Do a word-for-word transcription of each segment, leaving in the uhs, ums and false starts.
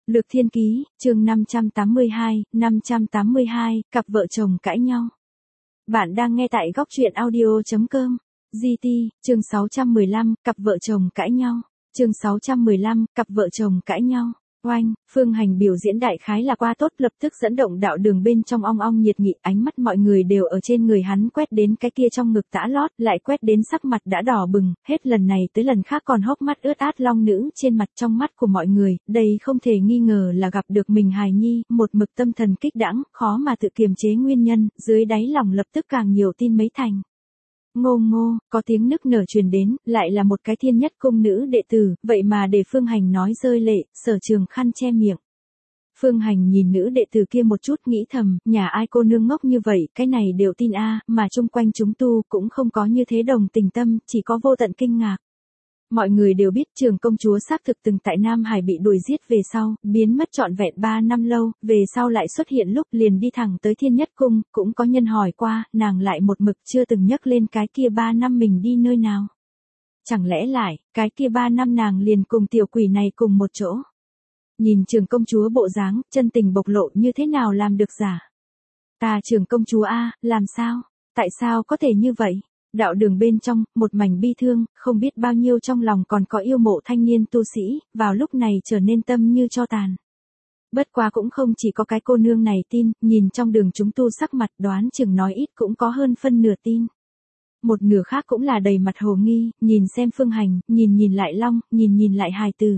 Lược Thiên Ký, chương năm trăm tám mươi hai, năm trăm tám mươi hai, cặp vợ chồng cãi nhau. Bạn đang nghe tại góc truyện audio chấm com. giê tê, chương sáu trăm mười lăm, cặp vợ chồng cãi nhau. Chương sáu trăm mười lăm, cặp vợ chồng cãi nhau. Oanh, Phương Hành biểu diễn đại khái là qua tốt, lập tức dẫn động đạo đường bên trong ong ong nhiệt nghị, ánh mắt mọi người đều ở trên người hắn quét đến cái kia trong ngực tã lót, lại quét đến sắc mặt đã đỏ bừng, hết lần này tới lần khác còn hốc mắt ướt át long nữ trên mặt. Trong mắt của mọi người, đây không thể nghi ngờ là gặp được mình hài nhi, một mực tâm thần kích đãng, khó mà tự kiềm chế nguyên nhân, dưới đáy lòng lập tức càng nhiều tin mấy thành. Ngô ngô, có tiếng nức nở truyền đến, lại là một cái Thiên Nhất Cung nữ đệ tử, vậy mà để Phương Hành nói rơi lệ, Sở Trường khăn che miệng. Phương Hành nhìn nữ đệ tử kia một chút, nghĩ thầm, nhà ai cô nương ngốc như vậy, cái này đều tin a, mà chung quanh chúng tu cũng không có như thế đồng tình tâm, chỉ có vô tận kinh ngạc. Mọi người đều biết Trường công chúa xác thực từng tại Nam Hải bị đuổi giết về sau, biến mất trọn vẹn ba năm lâu, về sau lại xuất hiện lúc liền đi thẳng tới Thiên Nhất Cung, cũng có nhân hỏi qua, nàng lại một mực chưa từng nhắc lên cái kia ba năm mình đi nơi nào. Chẳng lẽ lại, cái kia ba năm nàng liền cùng tiểu quỷ này cùng một chỗ. Nhìn Trường công chúa bộ dáng, chân tình bộc lộ như thế nào làm được giả. Ta Trường công chúa a, làm sao? Tại sao có thể như vậy? Đạo đường bên trong, một mảnh bi thương, không biết bao nhiêu trong lòng còn có yêu mộ thanh niên tu sĩ, vào lúc này trở nên tâm như tro tàn. Bất quá cũng không chỉ có cái cô nương này tin, nhìn trong đường chúng tu sắc mặt đoán chừng nói ít cũng có hơn phân nửa tin. Một nửa khác cũng là đầy mặt hồ nghi, nhìn xem Phương Hành, nhìn nhìn lại Long, nhìn nhìn lại hài tử.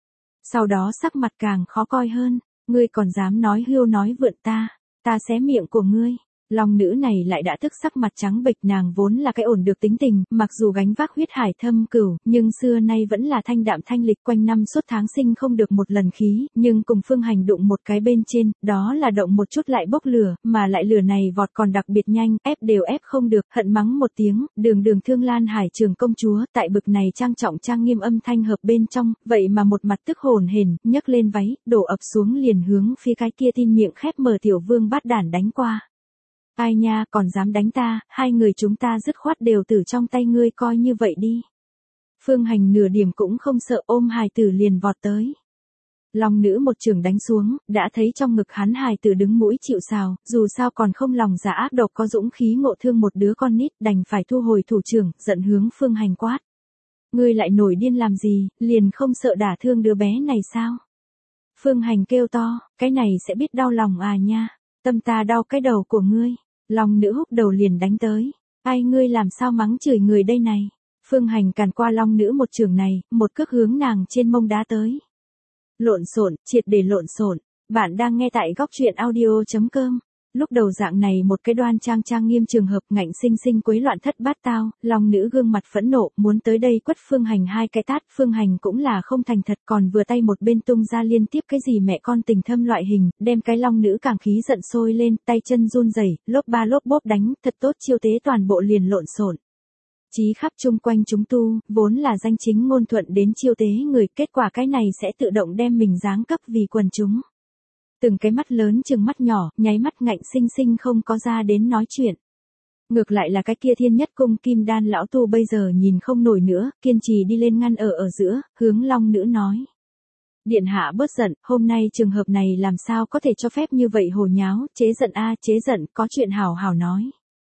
Sau đó sắc mặt càng khó coi hơn, ngươi còn dám nói hưu nói vượn ta, ta xé miệng của ngươi. Long nữ này lại đã tức sắc mặt trắng bệch, nàng vốn là cái ổn được tính tình, mặc dù gánh vác huyết hải thâm cửu, nhưng xưa nay vẫn là thanh đạm thanh lịch, quanh năm suốt tháng sinh không được một lần khí, nhưng cùng Phương Hành đụng một cái bên trên, đó là động một chút lại bốc lửa, mà lại lửa này vọt còn đặc biệt nhanh, ép đều ép không được, hận mắng một tiếng, đường đường Thương Lan Hải Trường công chúa, tại bực này trang trọng trang nghiêm âm thanh hợp bên trong, vậy mà một mặt tức hồn hển, nhấc lên váy, đổ ập xuống liền hướng phía cái kia tin miệng khép mở tiểu vương bát đản đánh qua. Ai nha, còn dám đánh ta, hai người chúng ta dứt khoát đều tử trong tay ngươi, coi như vậy đi. Phương Hành nửa điểm cũng không sợ, ôm hài tử liền vọt tới. Long nữ một trường đánh xuống, đã thấy trong ngực hắn hài tử đứng mũi chịu sào, dù sao còn không lòng dạ ác độc, có dũng khí ngộ thương một đứa con nít, đành phải thu hồi thủ trưởng, giận hướng Phương Hành quát. Ngươi lại nổi điên làm gì, liền không sợ đả thương đứa bé này sao? Phương Hành kêu to, cái này sẽ biết đau lòng à nha, tâm ta đau cái đầu của ngươi. Long nữ húc đầu liền đánh tới. Ai, ngươi làm sao mắng chửi người đây này? Phương Hành càn qua long nữ một trường này, một cước hướng nàng trên mông đá tới. Lộn xộn, triệt để lộn xộn. Bạn đang nghe tại góc truyện audio chấm com. Lúc đầu dạng này một cái đoan trang trang nghiêm trường hợp, ngạnh sinh sinh quấy loạn thất bát tao, long nữ gương mặt phẫn nộ, muốn tới đây quất Phương Hành hai cái tát. Phương Hành cũng là không thành thật, còn vừa tay một bên tung ra liên tiếp cái gì mẹ con tình thâm loại hình, đem cái long nữ càng khí giận sôi lên, tay chân run rẩy, lốp ba lốp bốp đánh, thật tốt chiêu tế toàn bộ liền lộn xộn. Chí khắp chung quanh chúng tu, vốn là danh chính ngôn thuận đến chiêu tế người, kết quả cái này sẽ tự động đem mình giáng cấp vì quần chúng. Từng cái mắt lớn chừng mắt nhỏ, nháy mắt ngạnh sinh sinh không có ra đến nói chuyện. Ngược lại là cái kia Thiên Nhất Cung kim đan lão tu bây giờ nhìn không nổi nữa, kiên trì đi lên ngăn ở ở giữa, hướng long nữ nói. Điện hạ bớt giận, hôm nay trường hợp này làm sao có thể cho phép như vậy hồ nháo, chế giận a chế giận, có chuyện hảo hảo nói.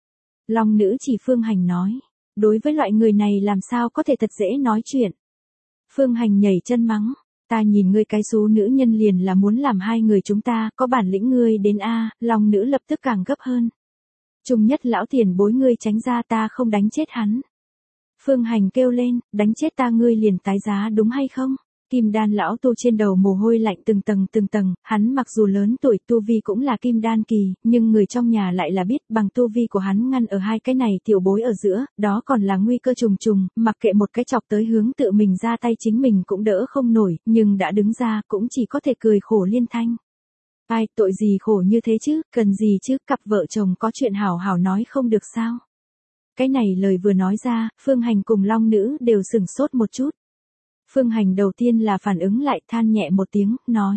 Long nữ chỉ Phương Hành nói, đối với loại người này làm sao có thể thật dễ nói chuyện. Phương Hành nhảy chân mắng. Ta nhìn ngươi cái số nữ nhân liền là muốn làm hai người chúng ta, có bản lĩnh ngươi đến a. Long nữ lập tức càng gấp hơn. Trung nhất lão tiền bối, ngươi tránh ra, ta không đánh chết hắn. Phương Hành kêu lên, đánh chết ta ngươi liền tái giá đúng hay không? Kim đan lão tu trên đầu mồ hôi lạnh từng tầng từng tầng, hắn mặc dù lớn tuổi, tu vi cũng là kim đan kỳ, nhưng người trong nhà lại là biết bằng tu vi của hắn ngăn ở hai cái này tiểu bối ở giữa, đó còn là nguy cơ trùng trùng, mặc kệ một cái chọc tới hướng tự mình ra tay chính mình cũng đỡ không nổi, nhưng đã đứng ra cũng chỉ có thể cười khổ liên thanh. Ai, tội gì khổ như thế chứ, cần gì chứ, cặp vợ chồng có chuyện hảo hảo nói không được sao? Cái này lời vừa nói ra, Phương Hành cùng long nữ đều sửng sốt một chút. Phương Hành đầu tiên là phản ứng lại, than nhẹ một tiếng, nói.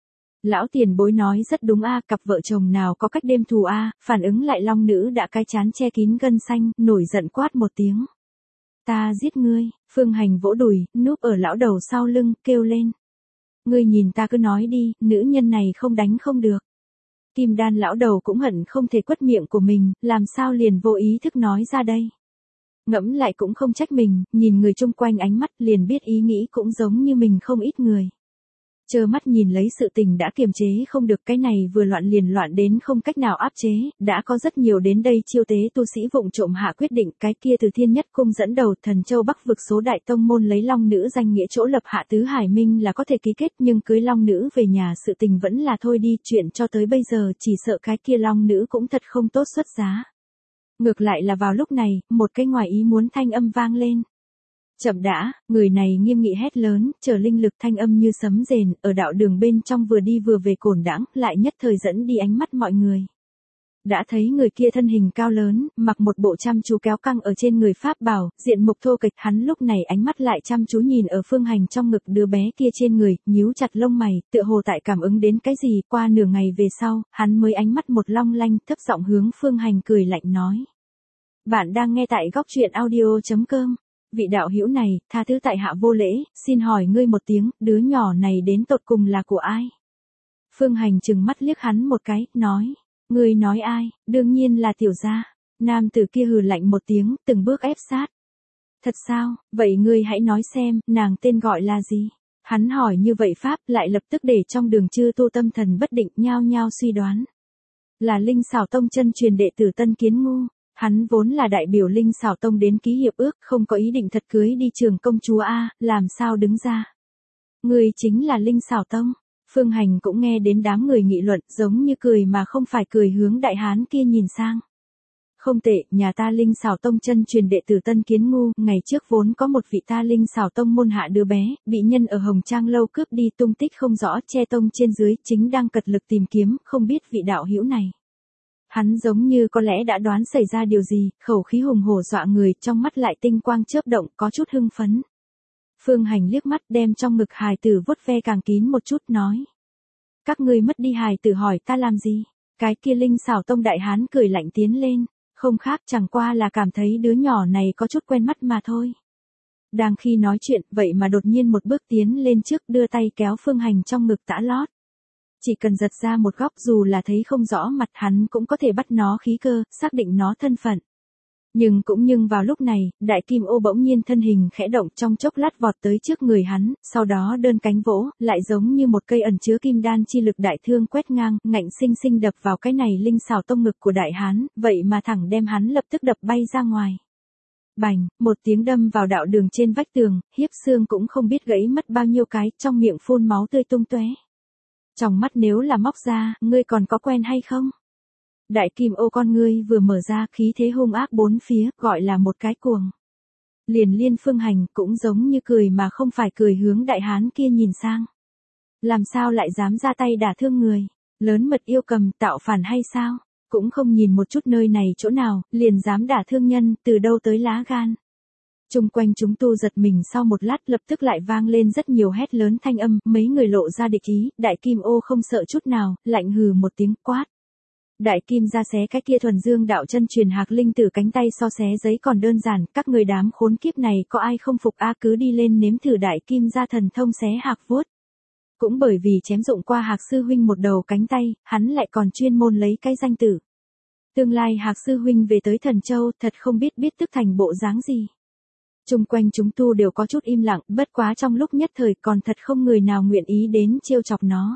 Lão tiền bối nói rất đúng a, cặp vợ chồng nào có cách đêm thù a. Phản ứng lại long nữ đã cái chán che kín gân xanh, nổi giận quát một tiếng. Ta giết ngươi. Phương Hành vỗ đùi, núp ở lão đầu sau lưng, kêu lên. Ngươi nhìn ta cứ nói đi, nữ nhân này không đánh không được. Kim đan lão đầu cũng hận không thể quất miệng của mình, làm sao liền vô ý thức nói ra đây. Ngẫm lại cũng không trách mình, nhìn người chung quanh ánh mắt liền biết ý nghĩ cũng giống như mình không ít người. Trơ mắt nhìn lấy sự tình đã kiềm chế không được, cái này vừa loạn liền loạn đến không cách nào áp chế, đã có rất nhiều đến đây chiêu tế tu sĩ vụng trộm hạ quyết định, cái kia từ Thiên Nhất Cung dẫn đầu Thần Châu Bắc vực số đại tông môn lấy long nữ danh nghĩa chỗ lập hạ tứ hải minh là có thể ký kết, nhưng cưới long nữ về nhà sự tình vẫn là thôi đi, chuyện cho tới bây giờ chỉ sợ cái kia long nữ cũng thật không tốt xuất giá. Ngược lại là vào lúc này, một cái ngoài ý muốn thanh âm vang lên. Chậm đã, người này nghiêm nghị hét lớn, chờ linh lực thanh âm như sấm rền, ở đạo đường bên trong vừa đi vừa về cổn đãng, lại nhất thời dẫn đi ánh mắt mọi người. Đã thấy người kia thân hình cao lớn, mặc một bộ chăm chú kéo căng ở trên người pháp bảo, diện mục thô kịch, hắn lúc này ánh mắt lại chăm chú nhìn ở Phương Hành trong ngực đứa bé kia trên người, nhíu chặt lông mày, tựa hồ tại cảm ứng đến cái gì, qua nửa ngày về sau, hắn mới ánh mắt một long lanh, thấp giọng hướng Phương Hành cười lạnh nói. Bạn đang nghe tại góc truyện audio chấm com. Vị đạo hữu này, tha thứ tại hạ vô lễ, xin hỏi ngươi một tiếng, đứa nhỏ này đến tột cùng là của ai? Phương Hành trừng mắt liếc hắn một cái, nói, ngươi nói ai, đương nhiên là tiểu gia. Nam tử kia hừ lạnh một tiếng, từng bước ép sát. Thật sao, vậy ngươi hãy nói xem, nàng tên gọi là gì? Hắn hỏi như vậy pháp lại lập tức để trong đường chư tu tâm thần bất định nhao nhao suy đoán. Là Linh Xảo Tông chân truyền đệ tử Tân Kiến Ngu. Hắn vốn là đại biểu Linh Xảo Tông đến ký hiệp ước, không có ý định thật cưới đi trường công chúa A, làm sao đứng ra. Người chính là Linh Xảo Tông. Phương Hành cũng nghe đến đám người nghị luận, giống như cười mà không phải cười, hướng đại hán kia nhìn sang. Không tệ, nhà ta Linh Xảo Tông chân truyền đệ tử Tân Kiến Ngu, ngày trước vốn có một vị ta Linh Xảo Tông môn hạ đứa bé, bị nhân ở Hồng Trang lâu cướp đi, tung tích không rõ, che tông trên dưới, chính đang cật lực tìm kiếm, không biết vị đạo hữu này. Hắn giống như có lẽ đã đoán xảy ra điều gì, khẩu khí hùng hổ dọa người, trong mắt lại tinh quang chớp động, có chút hưng phấn. Phương Hành liếc mắt đem trong ngực hài tử vuốt ve càng kín một chút, nói. Các ngươi mất đi hài tử hỏi ta làm gì? Cái kia Linh Xảo Tông đại hán cười lạnh tiến lên, không khác chẳng qua là cảm thấy đứa nhỏ này có chút quen mắt mà thôi. Đang khi nói chuyện, vậy mà đột nhiên một bước tiến lên trước, đưa tay kéo Phương Hành trong ngực tã lót. Chỉ cần giật ra một góc, dù là thấy không rõ mặt, hắn cũng có thể bắt nó khí cơ, xác định nó thân phận. Nhưng cũng nhưng vào lúc này, đại kim ô bỗng nhiên thân hình khẽ động, trong chốc lát vọt tới trước người hắn, sau đó đơn cánh vỗ, lại giống như một cây ẩn chứa kim đan chi lực đại thương quét ngang, ngạnh sinh sinh đập vào cái này Linh Xảo Tông ngực của đại hán, vậy mà thẳng đem hắn lập tức đập bay ra ngoài. Bành, một tiếng đâm vào đạo đường trên vách tường, hiếp xương cũng không biết gãy mất bao nhiêu cái, trong miệng phun máu tươi tung tóe. Trong mắt nếu là móc ra, ngươi còn có quen hay không? Đại kim ô con ngươi vừa mở ra, khí thế hung ác bốn phía, gọi là một cái cuồng. Liền liên Phương Hành cũng giống như cười mà không phải cười, hướng đại hán kia nhìn sang. Làm sao lại dám ra tay đả thương người? Lớn mật yêu cầm, tạo phản hay sao? Cũng không nhìn một chút nơi này chỗ nào, liền dám đả thương nhân, từ đâu tới lá gan? Trung quanh chúng tu giật mình, sau một lát lập tức lại vang lên rất nhiều hét lớn thanh âm, mấy người lộ ra địch ý, đại kim ô không sợ chút nào, lạnh hừ một tiếng quát. Đại kim ra xé cái kia thuần dương đạo chân truyền hạc linh tử cánh tay so xé giấy còn đơn giản, các người đám khốn kiếp này có ai không phục a, cứ đi lên nếm thử đại kim ra thần thông xé hạc vuốt. Cũng bởi vì chém dụng qua hạc sư huynh một đầu cánh tay, hắn lại còn chuyên môn lấy cái danh tử. Tương lai hạc sư huynh về tới Thần Châu, thật không biết biết tức thành bộ dáng gì. Trung quanh chúng tu đều có chút im lặng, bất quá trong lúc nhất thời còn thật không người nào nguyện ý đến trêu chọc nó.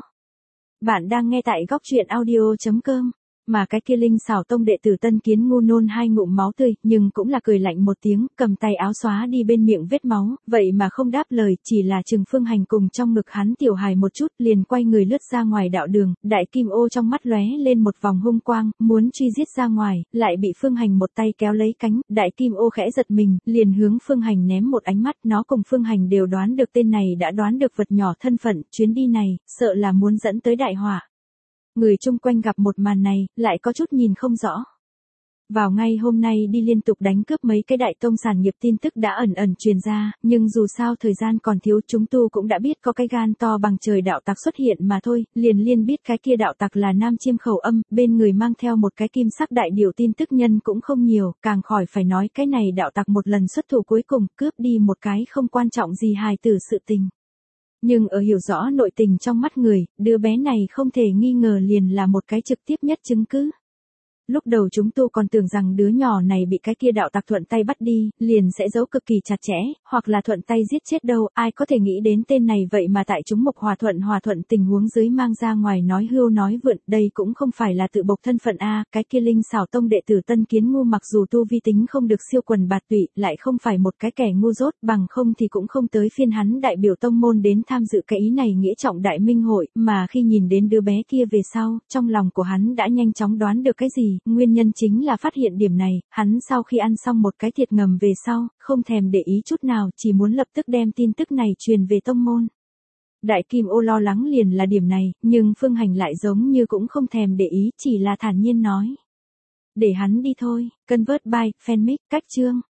Bạn đang nghe tại góc truyện audio chấm com. Mà cái kia Linh Xảo Tông đệ tử Tân Kiến Ngu nôn hai ngụm máu tươi, nhưng cũng là cười lạnh một tiếng, cầm tay áo xóa đi bên miệng vết máu, vậy mà không đáp lời, chỉ là chừng Phương Hành cùng trong ngực hắn tiểu hài một chút, liền quay người lướt ra ngoài đạo đường, đại kim ô trong mắt lóe lên một vòng hung quang, muốn truy giết ra ngoài, lại bị Phương Hành một tay kéo lấy cánh, đại kim ô khẽ giật mình, liền hướng Phương Hành ném một ánh mắt, nó cùng Phương Hành đều đoán được tên này đã đoán được vật nhỏ thân phận, chuyến đi này, sợ là muốn dẫn tới đại họa. Người chung quanh gặp một màn này, lại có chút nhìn không rõ. Vào ngay hôm nay đi liên tục đánh cướp mấy cái đại tông sản nghiệp tin tức đã ẩn ẩn truyền ra, nhưng dù sao thời gian còn thiếu, chúng tu cũng đã biết có cái gan to bằng trời đạo tặc xuất hiện mà thôi, liền liên biết cái kia đạo tặc là nam chiêm khẩu âm, bên người mang theo một cái kim sắc đại điều tin tức nhân cũng không nhiều, càng khỏi phải nói cái này đạo tặc một lần xuất thủ cuối cùng cướp đi một cái không quan trọng gì hài tử sự tình. Nhưng ở hiểu rõ nội tình trong mắt người, đứa bé này không thể nghi ngờ liền là một cái trực tiếp nhất chứng cứ. Lúc đầu chúng tu còn tưởng rằng đứa nhỏ này bị cái kia đạo tặc thuận tay bắt đi, liền sẽ giấu cực kỳ chặt chẽ, hoặc là thuận tay giết chết đâu, ai có thể nghĩ đến tên này vậy mà tại chúng Mộc Hòa thuận hòa thuận tình huống dưới mang ra ngoài nói hưu nói vượn, đây cũng không phải là tự bộc thân phận a, cái kia Linh Xảo Tông đệ tử Tân Kiến Ngu mặc dù tu vi tính không được siêu quần bạt tụy, lại không phải một cái kẻ ngu dốt, bằng không thì cũng không tới phiên hắn đại biểu tông môn đến tham dự cái ý này nghĩa trọng đại minh hội, mà khi nhìn đến đứa bé kia về sau, trong lòng của hắn đã nhanh chóng đoán được cái gì. Nguyên nhân chính là phát hiện điểm này, hắn sau khi ăn xong một cái thiệt ngầm về sau, không thèm để ý chút nào, chỉ muốn lập tức đem tin tức này truyền về tông môn. Đại Kim Ô lo lắng liền là điểm này, nhưng Phương Hành lại giống như cũng không thèm để ý, chỉ là thản nhiên nói. Để hắn đi thôi, convert by, fanmic, cách chương.